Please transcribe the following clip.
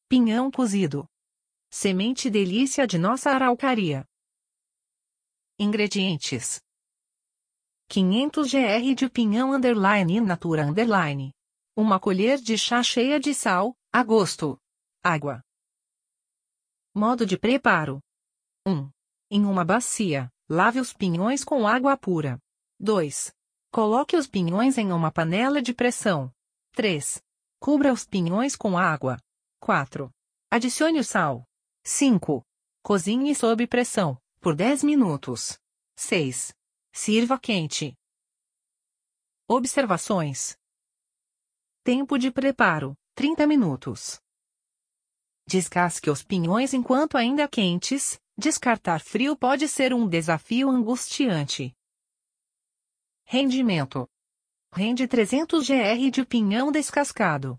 Pinhão cozido. Semente delícia de nossa araucaria. Ingredientes: 500 gr de pinhão in natura _. 1 colher de chá cheia de sal, a gosto. Água. Modo de preparo: 1. Em uma bacia, lave os pinhões com água pura. 2. Coloque os pinhões em uma panela de pressão. 3. Cubra os pinhões com água. 4. Adicione o sal. 5. Cozinhe sob pressão, por 10 minutos. 6. Sirva quente. Observações: tempo de preparo, 30 minutos. Descasque os pinhões enquanto ainda quentes, descartar frio pode ser um desafio angustiante. Rendimento: rende 300 gr de pinhão descascado.